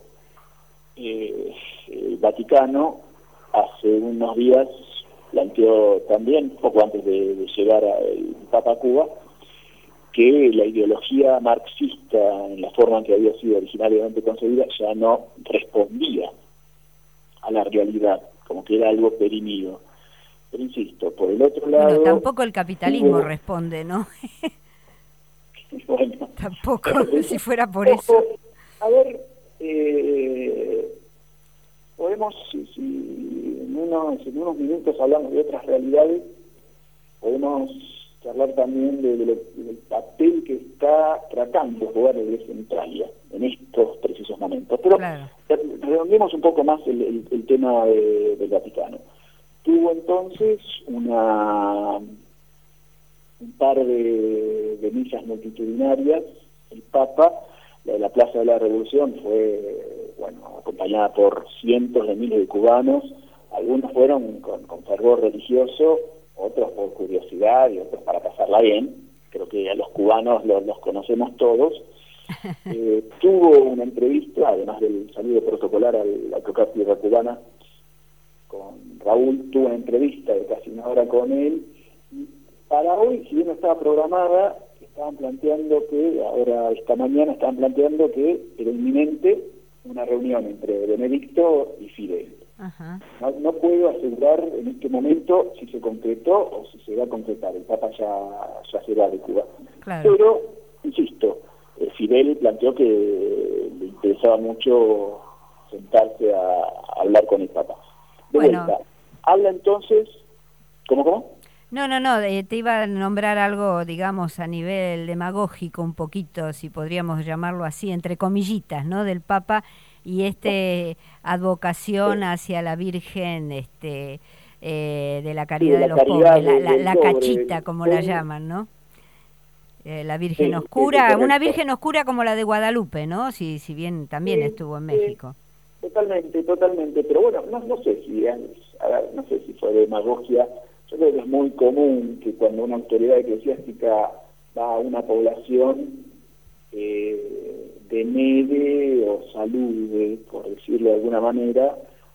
eh, el Vaticano hace unos días planteó también, poco antes de, de llegar al Papa a Cuba, que la ideología marxista, en la forma en que había sido originariamente concebida, ya no respondía a la realidad, como que era algo perimido. Pero insisto, por el otro lado... Bueno, tampoco el capitalismo hubo... responde, ¿no? Bueno, tampoco, si fuera por eso. A ver, eh, podemos, si, si en, unos, en unos minutos hablamos de otras realidades, podemos charlar también de, de lo, del papel que está tratando de jugar la Iglesia en Italia en estos precisos momentos. Pero claro, redondeemos un poco más el, el, el tema de, del Vaticano. Tuvo entonces una un par de, de misas multitudinarias. El Papa, la de la Plaza de la Revolución, fue bueno acompañada por cientos de miles de cubanos. Algunos fueron con, con fervor religioso, otros por curiosidad y otros para pasarla bien. Creo que a los cubanos los, los conocemos todos. Eh, tuvo una entrevista, además del saludo protocolar al, a tocar tierra cubana, con Raúl, tuvo una entrevista de casi una hora con él. Y para hoy, si bien no estaba programada, estaban planteando que, ahora esta mañana estaban planteando que era inminente una reunión entre Benedicto y Fidel. Ajá. No, no puedo asegurar en este momento si se concretó o si se va a concretar. El Papa ya, ya se va de Cuba. Claro. Pero, insisto, eh, Fidel planteó que le interesaba mucho sentarse a, a hablar con el Papa. De bueno. vuelta, habla entonces... ¿Cómo, cómo? No, no, no, eh, te iba a nombrar algo, digamos, a nivel demagógico un poquito, si podríamos llamarlo así, entre comillitas, ¿no?, del Papa y este advocación hacia la Virgen este eh, de la caridad sí, de los pobres, la, la, la cachita, como sí. la llaman, ¿no? Eh, la Virgen sí, Oscura, sí, una Virgen Oscura como la de Guadalupe, ¿no? Si, si bien también sí, estuvo en México. Sí, totalmente, totalmente, pero bueno, no, no sé si, a ver, no sé si fue demagogia. Yo creo que es muy común que cuando una autoridad eclesiástica va a una población eh, denegre o salude, por decirlo de alguna manera,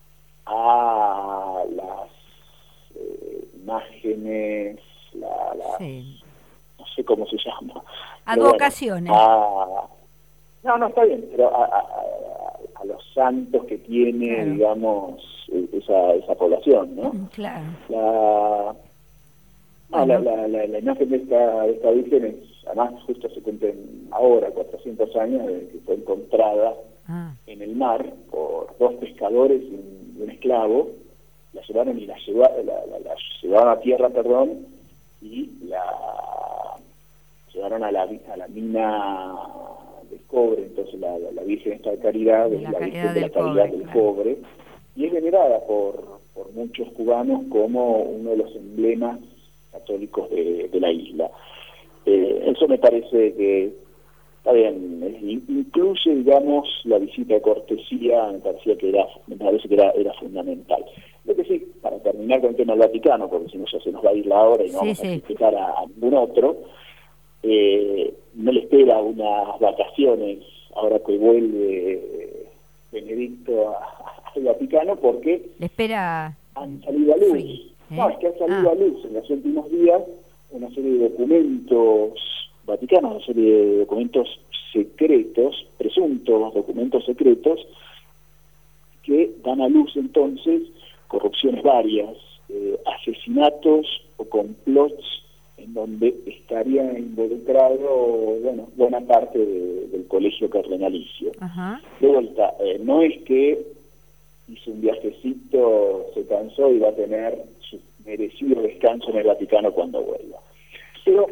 a las eh, imágenes, la, la, sí. no sé cómo se llama. Advocaciones. Bueno, a, no, no, está bien, pero a, a, a, a los santos que tiene, claro. digamos, esa, esa población, ¿no? Claro. La, No, la, la, la, la imagen de esta, de esta virgen es, además justo se cumplen ahora cuatrocientos años de que fue encontrada ah. en el mar por dos pescadores y un, y un esclavo. La llevaron y la, lleva, la, la, la llevaron a tierra, perdón, y la llevaron a la, a la mina de cobre. Entonces la, la, la Virgen esta de Caridad es la, la Virgen de la Caridad del cobre, y es venerada por, por muchos cubanos como uno de los emblemas católicos de, de la isla. Eh, eso me parece que está bien, incluye, digamos, la visita de cortesía, me parecía que era, me parece que era, era fundamental. Lo que sí, para terminar con el tema del Vaticano, porque si no ya se nos va a ir la hora y no sí, vamos sí. a explicar a, a ningún otro, eh, no le espera unas vacaciones ahora que vuelve Benedicto al Vaticano, porque le espera han salido a luz. Free, ¿eh? No, es que han salido ah. a luz en los últimos días una serie de documentos vaticanos, una serie de documentos secretos, presuntos documentos secretos, que dan a luz entonces corrupciones varias, eh, asesinatos o complots en donde estaría involucrado, bueno, buena parte de, del colegio cardenalicio. Ajá. De vuelta, eh, no es que hizo un viajecito, se cansó y va a tener su merecido descanso en el Vaticano cuando vuelva. Pero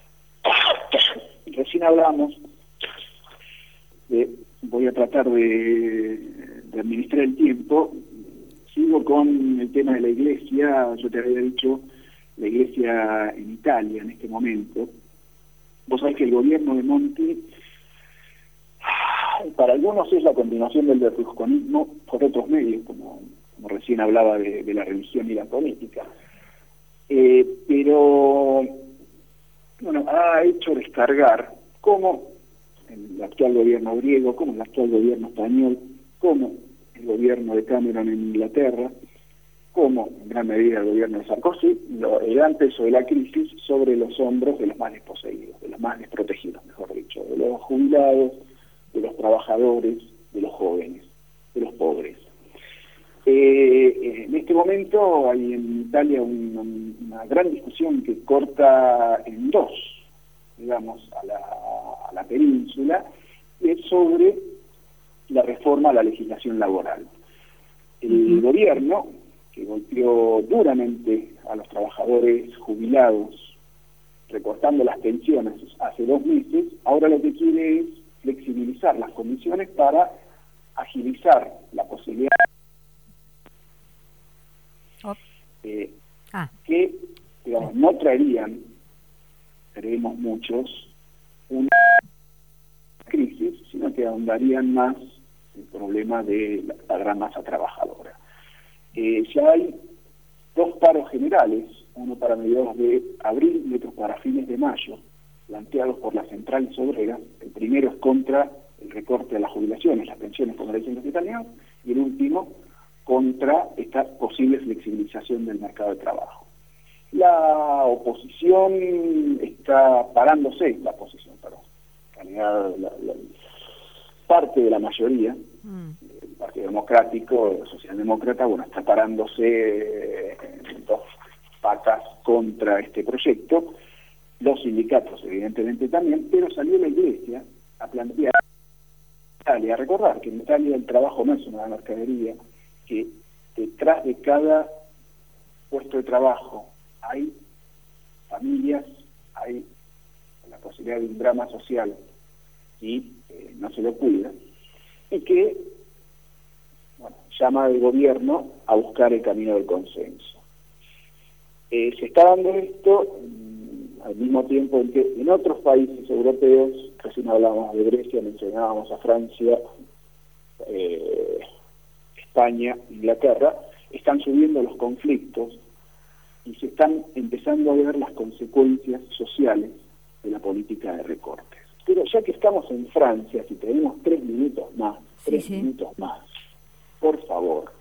recién hablamos de, voy a tratar de, de administrar el tiempo, sigo con el tema de la iglesia. Yo te había dicho la iglesia en Italia en este momento. Vos sabés que el gobierno de Monti, para algunos es la continuación del berlusconismo por otros medios, como, como recién hablaba de, de la religión y la política. Eh, pero, bueno, ha hecho descargar, como el actual gobierno griego, como el actual gobierno español, como el gobierno de Cameron en Inglaterra, como en gran medida el gobierno de Sarkozy, lo, el antes de la crisis sobre los hombros de los más desposeídos, de los más desprotegidos, mejor dicho, de los jubilados, de los trabajadores, de los jóvenes, de los pobres. Eh, en este momento hay en Italia una, una gran discusión que corta en dos, digamos, a la, a la península, y es sobre la reforma a la legislación laboral. El uh-huh. gobierno, que golpeó duramente a los trabajadores jubilados, recortando las pensiones hace dos meses, ahora lo que quiere es flexibilizar las condiciones para agilizar la posibilidad oh. eh, ah. que, digamos, no traerían, creemos muchos, una crisis, sino que ahondarían más el problema de la, la gran masa trabajadora. Eh, ya hay dos paros generales, uno para mediados de abril y otro para fines de mayo, planteados por las centrales obreras. El primero es contra el recorte de las jubilaciones, las pensiones, como le dicen los italianos, y el último contra esta posible flexibilización del mercado de trabajo. La oposición está parándose, la oposición, perdón, en realidad la, la, parte de la mayoría, mm. el Partido Democrático, el Socialdemócrata, bueno, está parándose en dos patas contra este proyecto. Los sindicatos, evidentemente, también, pero salió la Iglesia a plantear Italia, a recordar que en Italia el trabajo no es una mercadería, que detrás de cada puesto de trabajo hay familias, hay la posibilidad de un drama social y eh, no se lo cuida, y que bueno, llama al gobierno a buscar el camino del consenso. Eh, se está dando esto al mismo tiempo en que en otros países europeos, recién hablábamos de Grecia, mencionábamos a Francia, eh, España, Inglaterra, están subiendo los conflictos y se están empezando a ver las consecuencias sociales de la política de recortes. Pero ya que estamos en Francia, si tenemos tres minutos más, tres sí, sí. minutos más, por favor.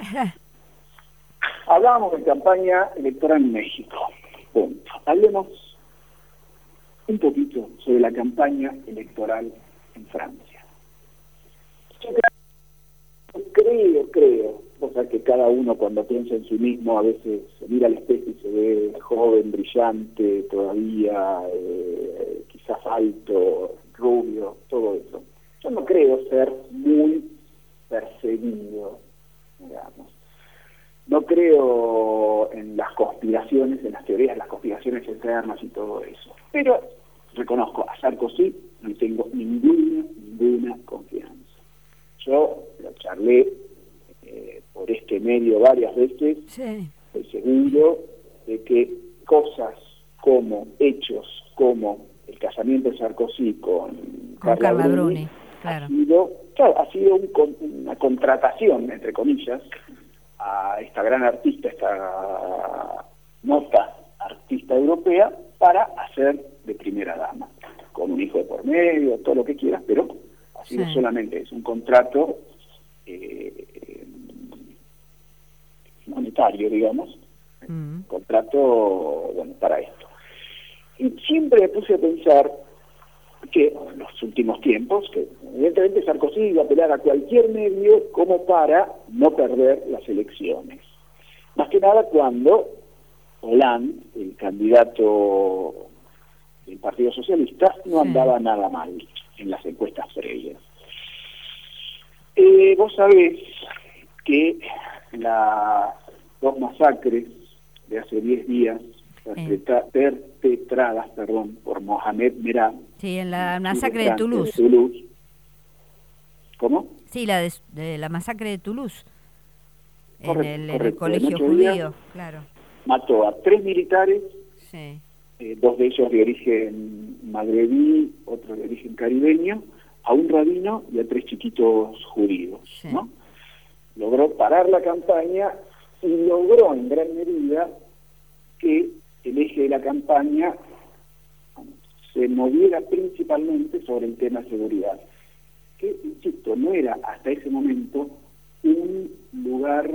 Hablábamos de campaña electoral en México. Punto. Hablemos un poquito sobre la campaña electoral en Francia. Yo creo, creo, creo o sea que cada uno cuando piensa en sí mismo a veces se mira al espejo y se ve joven, brillante, todavía eh, quizás alto, rubio, todo eso. Yo no creo ser muy perseguido, digamos. No creo en las conspiraciones, en las teorías de las conspiraciones eternas y todo eso. Pero reconozco, a Sarkozy no tengo ninguna, ninguna confianza. Yo lo charlé eh, por este medio varias veces, sí. Estoy seguro de que cosas como, hechos como el casamiento de Sarkozy con, con Carla, Carla Bruni, Bruni, claro. ha sido, claro, ha sido un, una contratación, entre comillas, a esta gran artista, esta nota artista europea, para hacer de primera dama, con un hijo de por medio, todo lo que quieras, pero ha sido sí. solamente, es un contrato eh, monetario, digamos, mm. contrato, bueno, para esto. Y siempre me puse a pensar que en los últimos tiempos, que evidentemente Sarkozy iba a apelar a cualquier medio como para no perder las elecciones. Más que nada cuando Hollande, el candidato del Partido Socialista, no sí. andaba nada mal en las encuestas previas. Eh, vos sabés que las dos masacres de hace diez días perpetra- perpetradas perdón, por Mohamed Merah. Sí, en la masacre de Toulouse. de Toulouse. ¿Cómo? Sí, la de, de la masacre de Toulouse. Correcto, en, el, en correcto. el colegio en judío, días, claro. Mató a tres militares, sí. eh, dos de ellos de origen magrebí, otro de origen caribeño, a un rabino y a tres chiquitos judíos, sí. ¿no? Logró parar la campaña y logró en gran medida que el eje de la campaña se moviera principalmente sobre el tema de seguridad, que, insisto, no era hasta ese momento un lugar,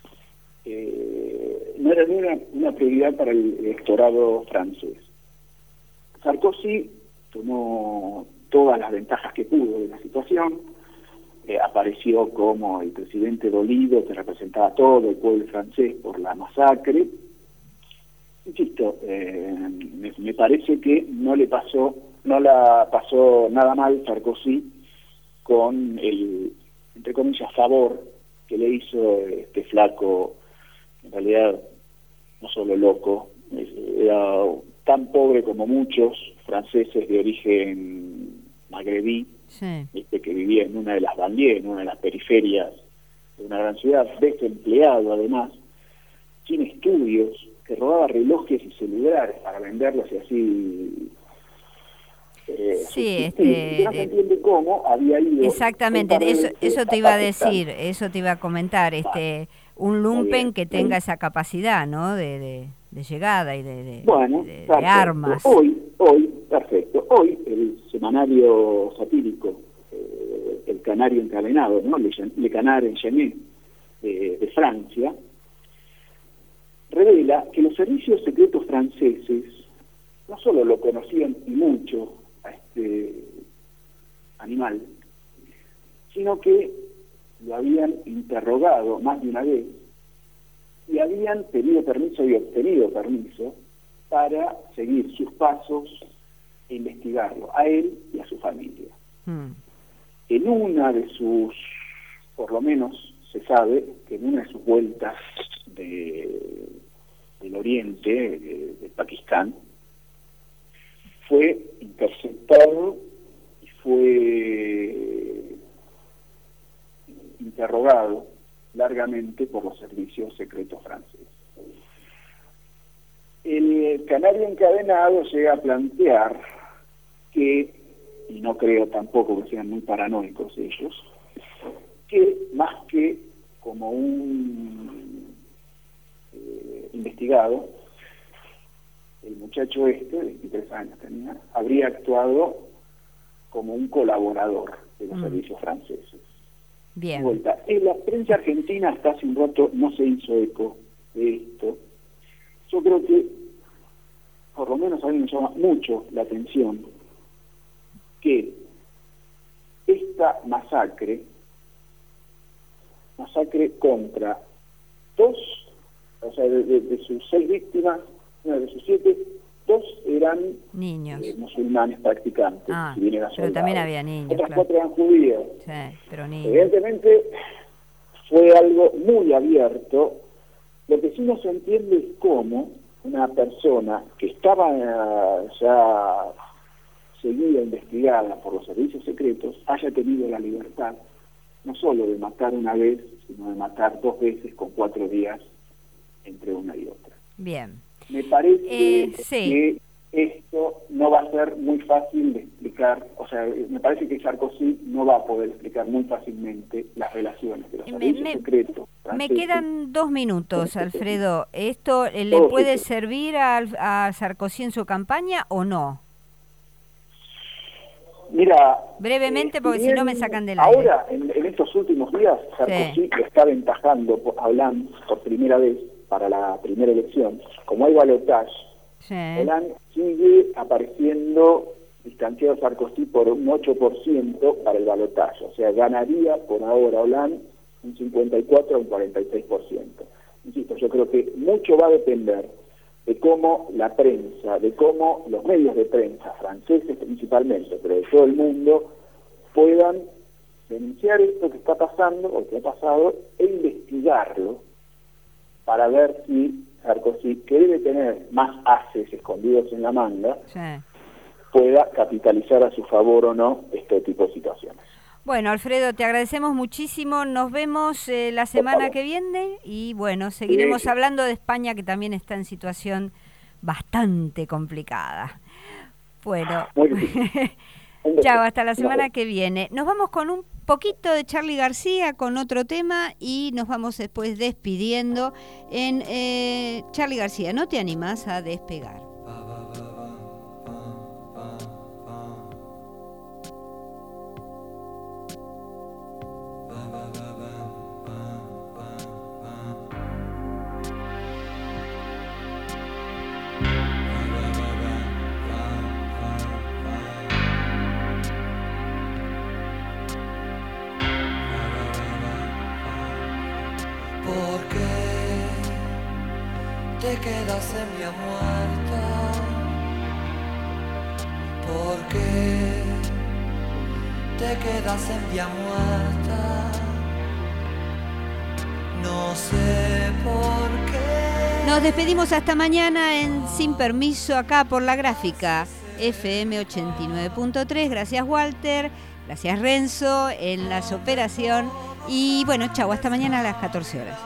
eh, no era una, una prioridad para el electorado francés. Sarkozy tomó todas las ventajas que pudo de la situación, eh, apareció como el presidente dolido que representaba a todo el pueblo francés por la masacre. Insisto, eh, me, me parece que no le pasó, no la pasó nada mal Sarkozy con el, entre comillas, favor que le hizo este flaco, en realidad no solo loco, era tan pobre como muchos franceses de origen magrebí, sí. este, que vivía en una de las banlieues, en una de las periferias de una gran ciudad, desempleado además, sin estudios, que robaba relojes y celulares para venderlos y así eh, sí, este, no se entiende cómo había ido. Exactamente, eso, eso te iba a decir, eso te iba a comentar, este un lumpen que tenga esa capacidad, ¿no? De, de, de llegada y de, de, bueno, de, de armas. Hoy, hoy, perfecto, hoy el semanario satírico, eh, El Canario Encadenado, ¿no? Le, Le Canard Enchaîné, de, de Francia, revela que los servicios secretos franceses no solo lo conocían y mucho a este animal, sino que lo habían interrogado más de una vez y habían pedido permiso y obtenido permiso para seguir sus pasos e investigarlo, a él y a su familia. Mm. En una de sus, por lo menos se sabe que en una de sus vueltas de, del oriente, de, de Pakistán, fue interceptado y fue interrogado largamente por los servicios secretos franceses. El Canario Encadenado llega a plantear que, y no creo tampoco que sean muy paranoicos ellos, que más que como un eh, investigado, el muchacho este, veintitrés años tenía, habría actuado como un colaborador de los mm. servicios franceses. Bien. Vuelta. En la prensa argentina hasta hace un rato no se hizo eco de esto. Yo creo que, por lo menos a mí me llama mucho la atención que esta masacre masacre contra dos, o sea, de, de, de sus seis víctimas, una de sus siete, dos eran niños eh, musulmanes practicantes. Ah, si bien eran pero soldados. también había niños. Otras Claro. cuatro eran judíos. Sí, pero niños. Evidentemente fue algo muy abierto. Lo que sí no se entiende es cómo una persona que estaba eh, ya seguida, investigada por los servicios secretos, haya tenido la libertad no solo de matar una vez, sino de matar dos veces con cuatro días entre una y otra. Bien. Me parece Eh, sí. que esto no va a ser muy fácil de explicar, o sea, me parece que Sarkozy no va a poder explicar muy fácilmente las relaciones de los Me- servicios me- secretos. Me franceses. quedan dos minutos, Alfredo. ¿Esto eh, le Todo puede eso. servir al- a Sarkozy en su campaña o no? Mira, Brevemente, eh, porque si bien no me sacan del aire. ahora, en, en estos últimos días, Sarkozy lo está aventajando por- a Hollande por primera vez para la primera elección. Como hay balotaje, Sí. Hollande sigue apareciendo distanciado a Sarkozy por un ocho por ciento para el balotaje. O sea, ganaría por ahora Hollande un cincuenta y cuatro a un cuarenta y seis por ciento. Insisto, yo creo que mucho va a depender de cómo la prensa, de cómo los medios de prensa, franceses principalmente, pero de todo el mundo, puedan denunciar esto que está pasando o que ha pasado e investigarlo para ver si Sarkozy, que debe tener más haces escondidos en la manga, Sí. pueda capitalizar a su favor o no este tipo de situaciones. Bueno, Alfredo, te agradecemos muchísimo. Nos vemos eh, la semana que viene y bueno, seguiremos Sí. hablando de España, que también está en situación bastante complicada. Bueno, Muy bien. Un beso. chao, hasta la Nos semana vemos. que viene. Nos vamos con un poquito de Charly García, con otro tema, y nos vamos después despidiendo en eh, Charly García. ¿No te animas a despegar? ¿Por qué te quedas en mi muerta? ¿Por qué te quedas en vía muerta? No sé por qué. Nos despedimos hasta mañana en Sin Permiso, acá por La Gráfica F M ochenta y nueve punto tres. Gracias, Walter. Gracias, Renzo, en la operación. Y bueno, chau, hasta mañana a las catorce horas.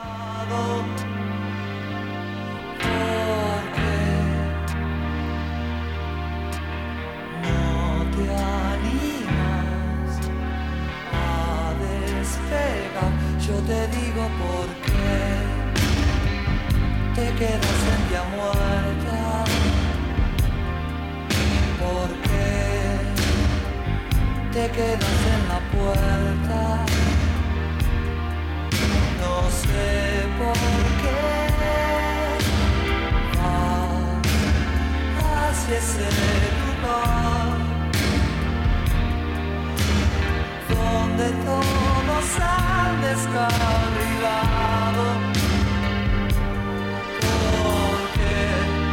No te animas a despegar. Yo te digo por qué te quedas en vía muerta. ¿Por qué te quedas en la puerta? No sé por qué va hacia ese lugar donde todos han descarrilado. Porque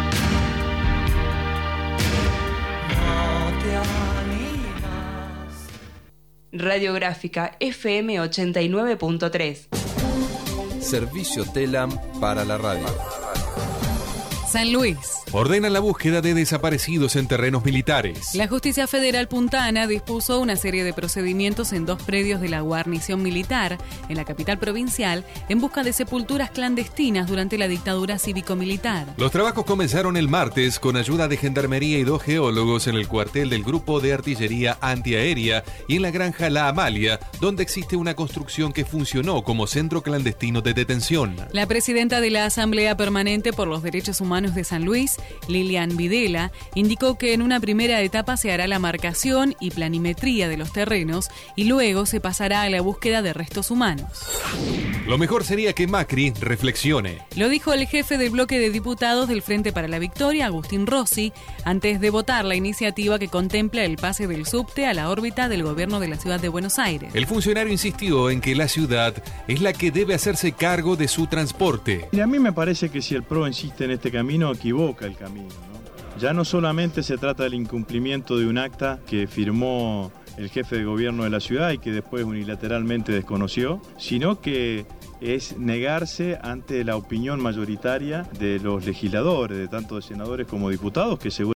no te animas. Radiográfica F M ochenta y nueve punto tres. Servicio TELAM para la radio. San Luis. Ordenan la búsqueda de desaparecidos en terrenos militares. La Justicia Federal Puntana dispuso una serie de procedimientos en dos predios de la guarnición militar en la capital provincial en busca de sepulturas clandestinas durante la dictadura cívico-militar. Los trabajos comenzaron el martes con ayuda de Gendarmería y dos geólogos en el cuartel del Grupo de Artillería Antiaérea y en la granja La Amalia, donde existe una construcción que funcionó como centro clandestino de detención. La presidenta de la Asamblea Permanente por los Derechos Humanos de San Luis Lilian Videla, indicó que en una primera etapa se hará la marcación y planimetría de los terrenos y luego se pasará a la búsqueda de restos humanos. Lo mejor sería que Macri reflexione. Lo dijo el jefe del bloque de diputados del Frente para la Victoria, Agustín Rossi, antes de votar la iniciativa que contempla el pase del subte a la órbita del gobierno de la ciudad de Buenos Aires. El funcionario insistió en que la ciudad es la que debe hacerse cargo de su transporte. Y a mí me parece que si el P R O insiste en este camino, equivoca el camino, ¿no? Ya no solamente se trata del incumplimiento de un acta que firmó el jefe de gobierno de la ciudad y que después unilateralmente desconoció, sino que es negarse ante la opinión mayoritaria de los legisladores, de tanto de senadores como diputados, que seguro